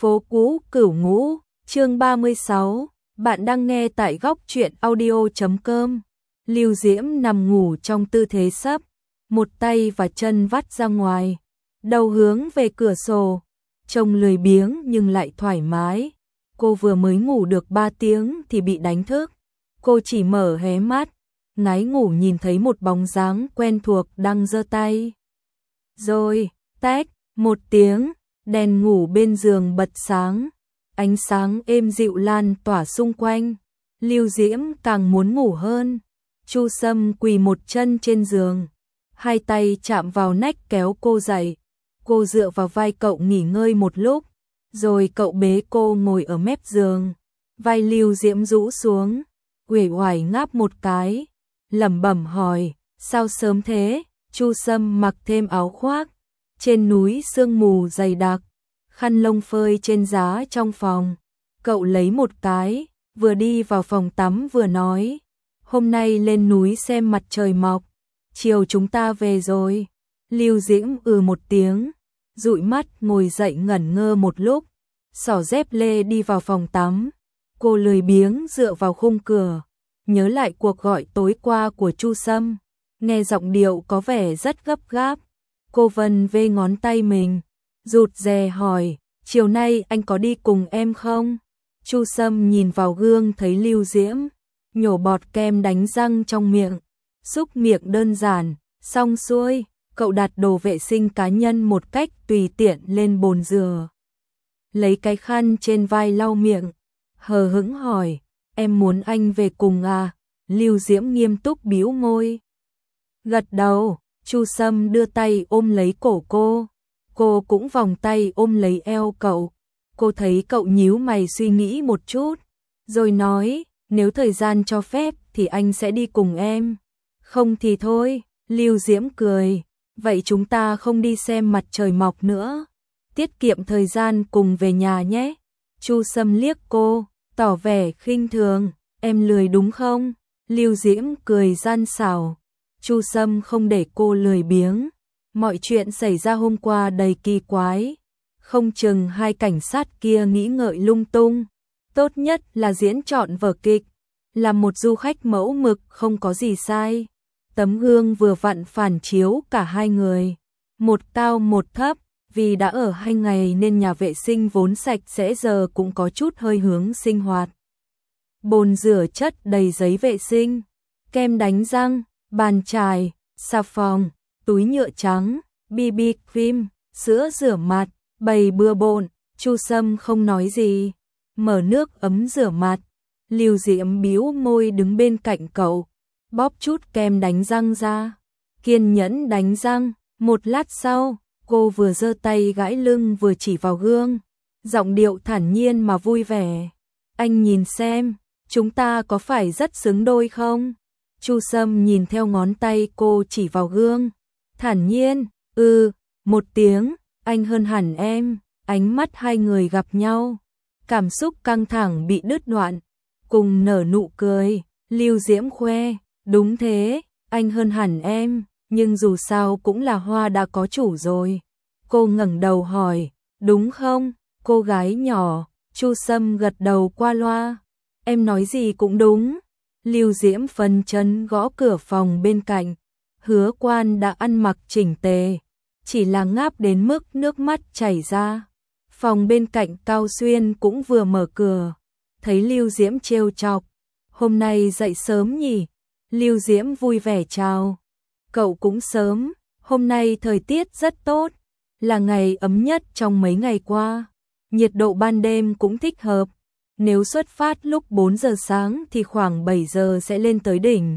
Phố cũ Cửu Ngũ, chương 36, bạn đang nghe tại góc truyện audio.com. Lưu Diễm nằm ngủ trong tư thế sấp, một tay và chân vắt ra ngoài, đầu hướng về cửa sổ, trông lười biếng nhưng lại thoải mái. Cô vừa mới ngủ được 3 tiếng thì bị đánh thức. Cô chỉ mở hé mắt, ngái ngủ nhìn thấy một bóng dáng quen thuộc đang giơ tay. Rồi, tách, một tiếng, đèn ngủ bên giường bật sáng, ánh sáng êm dịu lan tỏa xung quanh. Lưu Diễm càng muốn ngủ hơn. Chu Sâm quỳ một chân trên giường, hai tay chạm vào nách kéo cô dậy. Cô dựa vào vai cậu nghỉ ngơi một lúc, rồi cậu bế cô ngồi ở mép giường. Vai Lưu Diễm rũ xuống, uể oải ngáp một cái, lẩm bẩm hỏi, sao sớm thế? Chu Sâm mặc thêm áo khoác. Trên núi sương mù dày đặc, khăn lông phơi trên giá trong phòng. Cậu lấy một cái, vừa đi vào phòng tắm vừa nói, hôm nay lên núi xem mặt trời mọc, chiều chúng ta về rồi. Lưu Diễm một tiếng, dụi mắt ngồi dậy ngẩn ngơ một lúc, xỏ dép lê đi vào phòng tắm. Cô lười biếng dựa vào khung cửa, nhớ lại cuộc gọi tối qua của Chu Sâm, nghe giọng điệu có vẻ rất gấp gáp. Cô vân vê ngón tay mình, rụt rè hỏi, chiều nay anh có đi cùng em không? Chu Sâm nhìn vào gương thấy Lưu Diễm nhổ bọt kem đánh răng trong miệng, xúc miệng đơn giản, xong xuôi, cậu đặt đồ vệ sinh cá nhân một cách tùy tiện lên bồn rửa. Lấy cái khăn trên vai lau miệng, hờ hững hỏi, em muốn anh về cùng à? Lưu Diễm nghiêm túc bĩu môi, gật đầu. Chu Sâm đưa tay ôm lấy cổ cô cũng vòng tay ôm lấy eo cậu. Cô thấy cậu nhíu mày suy nghĩ một chút, rồi nói, nếu thời gian cho phép thì anh sẽ đi cùng em. Không thì thôi. Lưu Diễm cười, vậy chúng ta không đi xem mặt trời mọc nữa, tiết kiệm thời gian cùng về nhà nhé. Chu Sâm liếc cô, tỏ vẻ khinh thường, em lười đúng không? Lưu Diễm cười gian xảo. Chu Sâm không để cô lười biếng. Mọi chuyện xảy ra hôm qua đầy kỳ quái, không chừng hai cảnh sát kia nghĩ ngợi lung tung. Tốt nhất là diễn trọn vở kịch, làm một du khách mẫu mực không có gì sai. Tấm gương vừa vặn phản chiếu cả hai người, một cao một thấp, vì đã ở 2 ngày nên nhà vệ sinh vốn sạch sẽ giờ cũng có chút hơi hướng sinh hoạt. Bồn rửa chất đầy giấy vệ sinh, kem đánh răng, bàn chải, xà phòng, túi nhựa trắng, BB cream, sữa rửa mặt, bày bừa bộn. Chu Sâm không nói gì, mở nước ấm rửa mặt. Lưu Diễm bĩu môi đứng bên cạnh cậu, bóp chút kem đánh răng ra, kiên nhẫn đánh răng. Một lát sau, cô vừa giơ tay gãi lưng vừa chỉ vào gương, giọng điệu thản nhiên mà vui vẻ, anh nhìn xem, chúng ta có phải rất xứng đôi không? Chu Sâm nhìn theo ngón tay cô chỉ vào gương, thản nhiên, một tiếng, anh hơn hẳn em. Ánh mắt hai người gặp nhau, cảm xúc căng thẳng bị đứt đoạn, cùng nở nụ cười. Lưu Diễm khoe, đúng thế, anh hơn hẳn em, nhưng dù sao cũng là hoa đã có chủ rồi. Cô ngẩng đầu hỏi, đúng không, cô gái nhỏ? Chu Sâm gật đầu qua loa, em nói gì cũng đúng. Lưu Diễm phân chân gõ cửa phòng bên cạnh. Hứa Quan đã ăn mặc chỉnh tề, chỉ là ngáp đến mức nước mắt chảy ra. Phòng bên cạnh Cao Xuyên cũng vừa mở cửa, thấy Lưu Diễm trêu chọc, hôm nay dậy sớm nhỉ? Lưu Diễm vui vẻ chào, cậu cũng sớm, hôm nay thời tiết rất tốt, là ngày ấm nhất trong mấy ngày qua, nhiệt độ ban đêm cũng thích hợp. Nếu xuất phát lúc 4 giờ sáng thì khoảng 7 giờ sẽ lên tới đỉnh.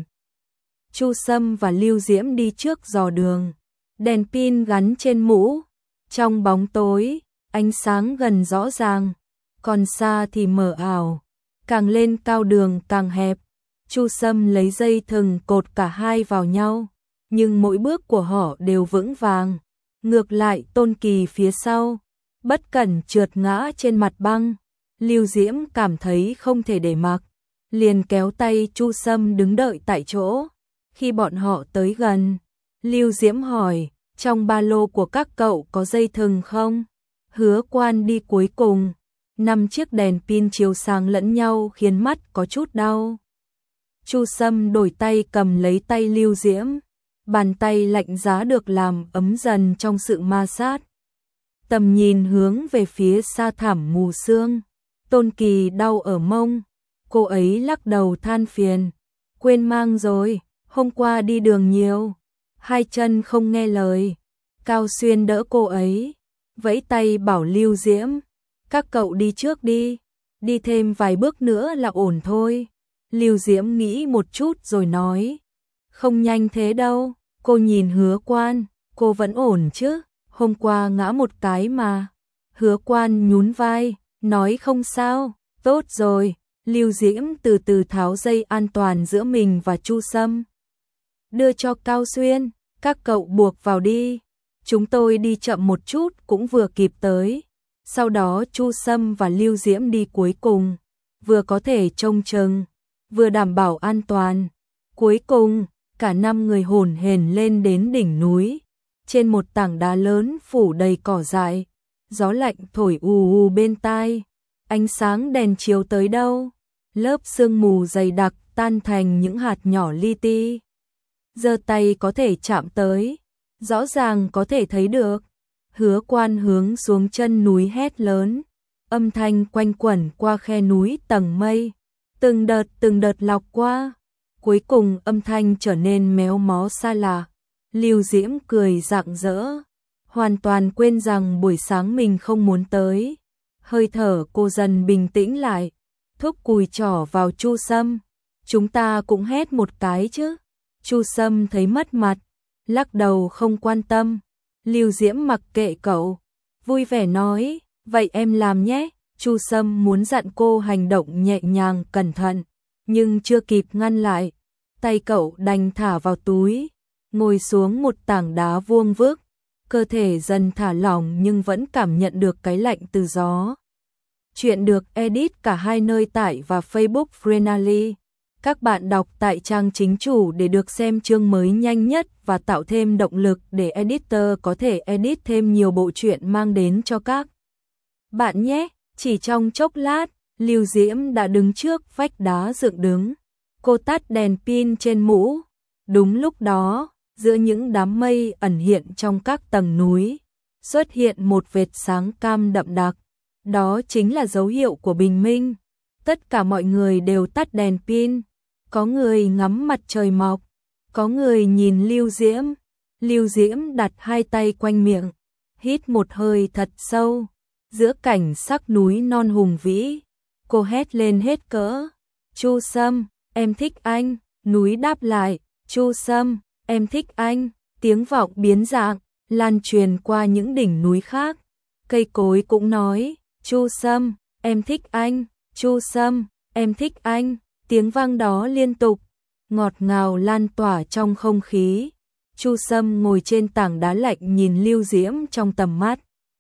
Chu Sâm và Lưu Diễm đi trước dò đường, đèn pin gắn trên mũ. Trong bóng tối, ánh sáng gần rõ ràng, còn xa thì mờ ảo, càng lên cao đường càng hẹp. Chu Sâm lấy dây thừng cột cả hai vào nhau, nhưng mỗi bước của họ đều vững vàng. Ngược lại Tôn Kỳ phía sau, bất cẩn trượt ngã trên mặt băng. Lưu Diễm cảm thấy không thể để mặc, liền kéo tay Chu Sâm đứng đợi tại chỗ. Khi bọn họ tới gần, Lưu Diễm hỏi, trong ba lô của các cậu có dây thừng không? Hứa Quan đi cuối cùng, 5 chiếc đèn pin chiếu sáng lẫn nhau khiến mắt có chút đau. Chu Sâm đổi tay cầm lấy tay Lưu Diễm, bàn tay lạnh giá được làm ấm dần trong sự ma sát. Tầm nhìn hướng về phía xa thẳm mù sương, Tôn Kỳ đau ở mông, cô ấy lắc đầu than phiền, quên mang rồi, hôm qua đi đường nhiều, hai chân không nghe lời. Cao Xuyên đỡ cô ấy, vẫy tay bảo Lưu Diễm, các cậu đi trước đi thêm vài bước nữa là ổn thôi. Lưu Diễm nghĩ một chút rồi nói, không nhanh thế đâu. Cô nhìn Hứa Quan, cô vẫn ổn chứ, hôm qua ngã một cái mà. Hứa Quan nhún vai, nói không sao, tốt rồi. Lưu Diễm từ từ tháo dây an toàn giữa mình và Chu Sâm, đưa cho Cao Xuyên, các cậu buộc vào đi, chúng tôi đi chậm một chút cũng vừa kịp tới. Sau đó Chu Sâm và Lưu Diễm đi cuối cùng, vừa có thể trông chừng, vừa đảm bảo an toàn. Cuối cùng, cả 5 người hổn hển lên đến đỉnh núi, trên một tảng đá lớn phủ đầy cỏ dại, gió lạnh thổi ù ù bên tai, ánh sáng đèn chiếu tới đâu, lớp sương mù dày đặc tan thành những hạt nhỏ li ti. Giơ tay có thể chạm tới, rõ ràng có thể thấy được. Hứa Quan hướng xuống chân núi hét lớn, âm thanh quanh quẩn qua khe núi tầng mây, từng đợt lọc qua. Cuối cùng âm thanh trở nên méo mó xa lạ. Lưu Diễm cười rạng rỡ, hoàn toàn quên rằng buổi sáng mình không muốn tới. Hơi thở cô dần bình tĩnh lại, thúc cùi trỏ vào Chu Sâm, chúng ta cũng hét một cái chứ. Chu Sâm thấy mất mặt, lắc đầu không quan tâm. Lưu Diễm mặc kệ cậu, vui vẻ nói, vậy em làm nhé. Chu Sâm muốn dặn cô hành động nhẹ nhàng cẩn thận, nhưng chưa kịp ngăn lại, tay cậu đành thả vào túi, ngồi xuống một tảng đá vuông vức, cơ thể dần thả lỏng nhưng vẫn cảm nhận được cái lạnh từ gió. Chuyện được edit cả hai nơi tải và Facebook Freenally. Các bạn đọc tại trang chính chủ để được xem chương mới nhanh nhất và tạo thêm động lực để editor có thể edit thêm nhiều bộ truyện mang đến cho các bạn nhé. Chỉ trong chốc lát, Lưu Diễm đã đứng trước vách đá dựng đứng. Cô tắt đèn pin trên mũ. Đúng lúc đó, giữa những đám mây ẩn hiện trong các tầng núi, xuất hiện một vệt sáng cam đậm đặc. Đó chính là dấu hiệu của bình minh. Tất cả mọi người đều tắt đèn pin. Có người ngắm mặt trời mọc, có người nhìn Lưu Diễm. Lưu Diễm đặt hai tay quanh miệng, hít một hơi thật sâu. Giữa cảnh sắc núi non hùng vĩ, cô hét lên hết cỡ. Chu Sâm, em thích anh. Núi đáp lại, Chu Sâm, em thích anh. Tiếng vọng biến dạng, lan truyền qua những đỉnh núi khác. Cây cối cũng nói, Chu Sâm, em thích anh. Chu Sâm, em thích anh. Tiếng vang đó liên tục, ngọt ngào lan tỏa trong không khí. Chu Sâm ngồi trên tảng đá lạnh nhìn Lưu Diễm trong tầm mắt.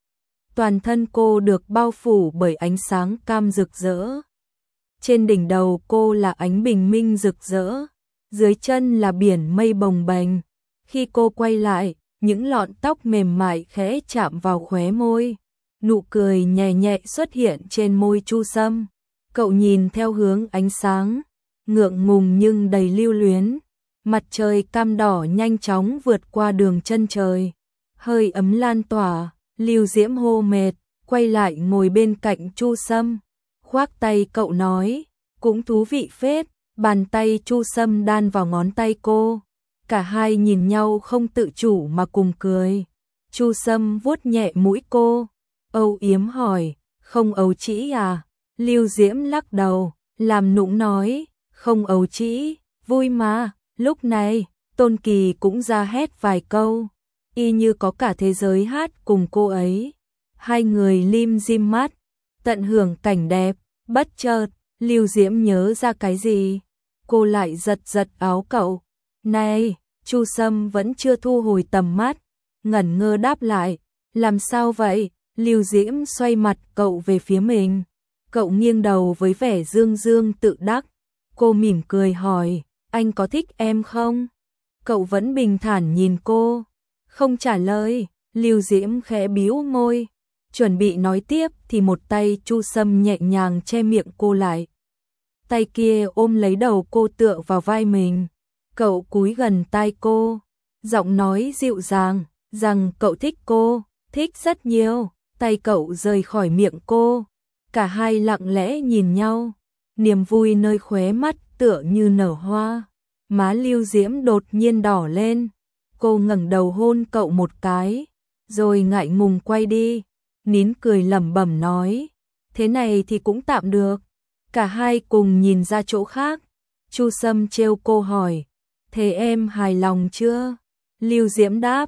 Toàn thân cô được bao phủ bởi ánh sáng cam rực rỡ. Trên đỉnh đầu cô là ánh bình minh rực rỡ, dưới chân là biển mây bồng bềnh. Khi cô quay lại, những lọn tóc mềm mại khẽ chạm vào khóe môi. Nụ cười nhẹ nhẹ xuất hiện trên môi Chu Sâm. Cậu nhìn theo hướng ánh sáng, ngượng ngùng nhưng đầy lưu luyến. Mặt trời cam đỏ nhanh chóng vượt qua đường chân trời, hơi ấm lan tỏa. Lưu Diễm hô mệt, quay lại ngồi bên cạnh Chu Sâm, khoác tay cậu nói, cũng thú vị phết. Bàn tay Chu Sâm đan vào ngón tay cô, cả hai nhìn nhau không tự chủ mà cùng cười. Chu Sâm vuốt nhẹ mũi cô, âu yếm hỏi, không ấu trĩ à? Lưu Diễm lắc đầu, làm nũng nói, không ấu trĩ, vui mà. Lúc này, Tôn Kỳ cũng ra hét vài câu, y như có cả thế giới hát cùng cô ấy. Hai người lim dim mắt, tận hưởng cảnh đẹp. Bất chợt, Lưu Diễm nhớ ra cái gì, cô lại giật giật áo cậu. Này, Chu Sâm vẫn chưa thu hồi tầm mắt, ngẩn ngơ đáp lại, làm sao vậy? Lưu Diễm xoay mặt cậu về phía mình. Cậu nghiêng đầu với vẻ dương dương tự đắc. Cô mỉm cười hỏi, anh có thích em không? Cậu vẫn bình thản nhìn cô, không trả lời. Lưu Diễm khẽ bĩu môi. Chuẩn bị nói tiếp thì một tay Chu Sâm nhẹ nhàng che miệng cô lại. Tay kia ôm lấy đầu cô tựa vào vai mình. Cậu cúi gần tai cô, giọng nói dịu dàng rằng cậu thích cô, thích rất nhiều. Tay cậu rời khỏi miệng cô, cả hai lặng lẽ nhìn nhau, niềm vui nơi khóe mắt tựa như nở hoa. Má Lưu Diễm đột nhiên đỏ lên, cô ngẩng đầu hôn cậu một cái, rồi ngại ngùng quay đi, nín cười lẩm bẩm nói, thế này thì cũng tạm được. Cả hai cùng nhìn ra chỗ khác. Chu Sâm trêu cô hỏi, thế em hài lòng chưa? Lưu Diễm đáp,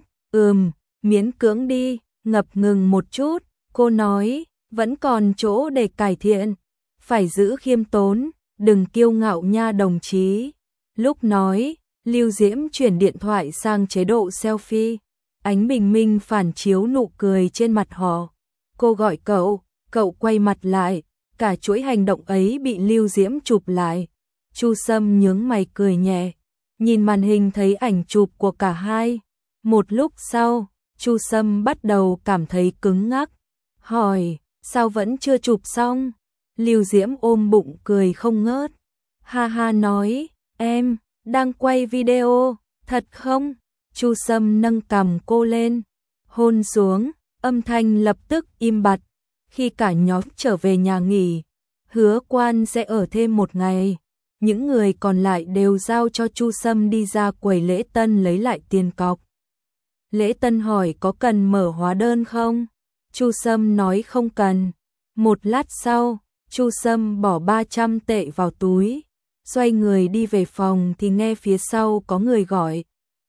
miễn cưỡng đi. Ngập ngừng một chút, cô nói, vẫn còn chỗ để cải thiện, phải giữ khiêm tốn, đừng kiêu ngạo nha đồng chí. Lúc nói, Lưu Diễm chuyển điện thoại sang chế độ selfie, ánh bình minh phản chiếu nụ cười trên mặt họ. Cô gọi cậu, cậu quay mặt lại, cả chuỗi hành động ấy bị Lưu Diễm chụp lại. Chu Sâm nhướng mày cười nhẹ, nhìn màn hình thấy ảnh chụp của cả hai. Một lúc sau, Chu Sâm bắt đầu cảm thấy cứng ngắc, hỏi, sao vẫn chưa chụp xong? Lưu Diễm ôm bụng cười không ngớt, ha ha nói, em đang quay video, thật không? Chu Sâm nâng cằm cô lên, hôn xuống, âm thanh lập tức im bặt. Khi cả nhóm trở về nhà nghỉ, Hứa Quan sẽ ở thêm một ngày. Những người còn lại đều giao cho Chu Sâm đi ra quầy lễ tân lấy lại tiền cọc. Lễ tân hỏi có cần mở hóa đơn không? Chu Sâm nói không cần. Một lát sau, Chu Sâm bỏ 300 tệ vào túi, xoay người đi về phòng thì nghe phía sau có người gọi.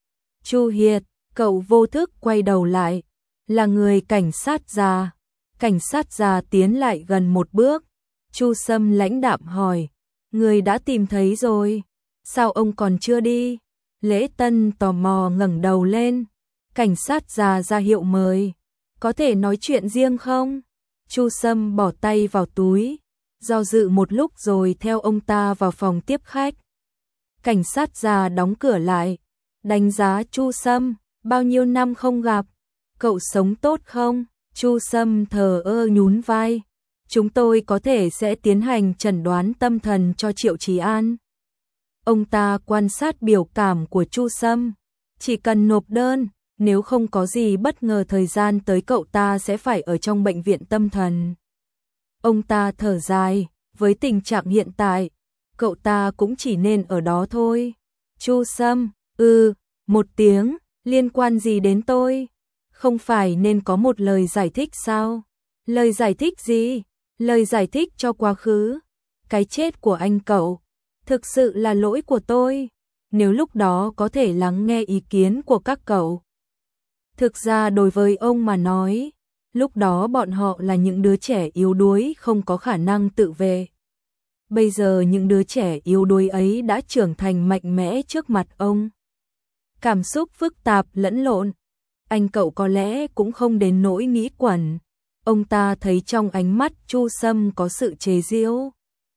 Chu Hiệt, cậu vô thức quay đầu lại, là người cảnh sát già. Cảnh sát già tiến lại gần một bước. Chu Sâm lãnh đạm hỏi, người đã tìm thấy rồi, sao ông còn chưa đi? Lễ tân tò mò ngẩng đầu lên. Cảnh sát già ra hiệu mời, có thể nói chuyện riêng không? Chu Sâm bỏ tay vào túi, do dự một lúc rồi theo ông ta vào phòng tiếp khách. Cảnh sát già đóng cửa lại, đánh giá Chu Sâm, bao nhiêu năm không gặp, cậu sống tốt không? Chu Sâm thờ ơ nhún vai, chúng tôi có thể sẽ tiến hành chẩn đoán tâm thần cho Triệu Chí An. Ông ta quan sát biểu cảm của Chu Sâm, chỉ cần nộp đơn, nếu không có gì bất ngờ thời gian tới cậu ta sẽ phải ở trong bệnh viện tâm thần. Ông ta thở dài, với tình trạng hiện tại, cậu ta cũng chỉ nên ở đó thôi. Chu Sâm, một tiếng, liên quan gì đến tôi? Không phải nên có một lời giải thích sao? Lời giải thích gì? Lời giải thích cho quá khứ. Cái chết của anh cậu, thực sự là lỗi của tôi. Nếu lúc đó có thể lắng nghe ý kiến của các cậu. Thực ra đối với ông mà nói, lúc đó bọn họ là những đứa trẻ yếu đuối không có khả năng tự vệ. Bây giờ những đứa trẻ yếu đuối ấy đã trưởng thành mạnh mẽ trước mặt ông. Cảm xúc phức tạp lẫn lộn, anh cậu có lẽ cũng không đến nỗi nghĩ quẩn. Ông ta thấy trong ánh mắt Chu Sâm có sự chế giễu,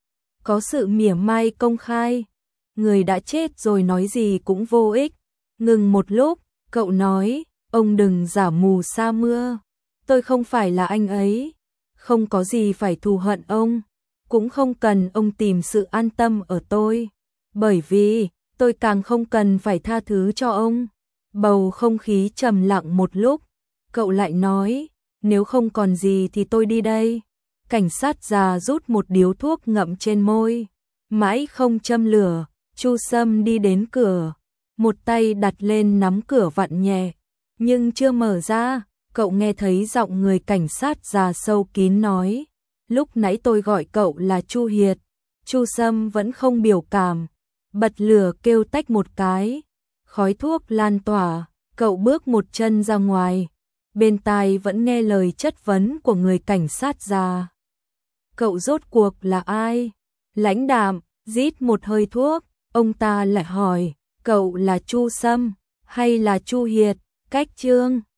có sự mỉa mai công khai. Người đã chết rồi nói gì cũng vô ích. Ngừng một lúc, cậu nói, ông đừng giả mù sa mưa. Tôi không phải là anh ấy, không có gì phải thù hận ông, cũng không cần ông tìm sự an tâm ở tôi, bởi vì tôi càng không cần phải tha thứ cho ông. Bầu không khí trầm lặng một lúc, cậu lại nói, nếu không còn gì thì tôi đi đây. Cảnh sát già rút một điếu thuốc ngậm trên môi, mãi không châm lửa. Chu Sâm đi đến cửa, một tay đặt lên nắm cửa vặn nhẹ, nhưng chưa mở ra, cậu nghe thấy giọng người cảnh sát già sâu kín nói, lúc nãy tôi gọi cậu là Chu Hiệt. Chu Sâm vẫn không biểu cảm, bật lửa kêu tách một cái, khói thuốc lan tỏa, cậu bước một chân ra ngoài, bên tai vẫn nghe lời chất vấn của người cảnh sát già. Cậu rốt cuộc là ai? Lãnh đạm, rít một hơi thuốc, ông ta lại hỏi, cậu là Chu Sâm hay là Chu Hiệt? Cách chương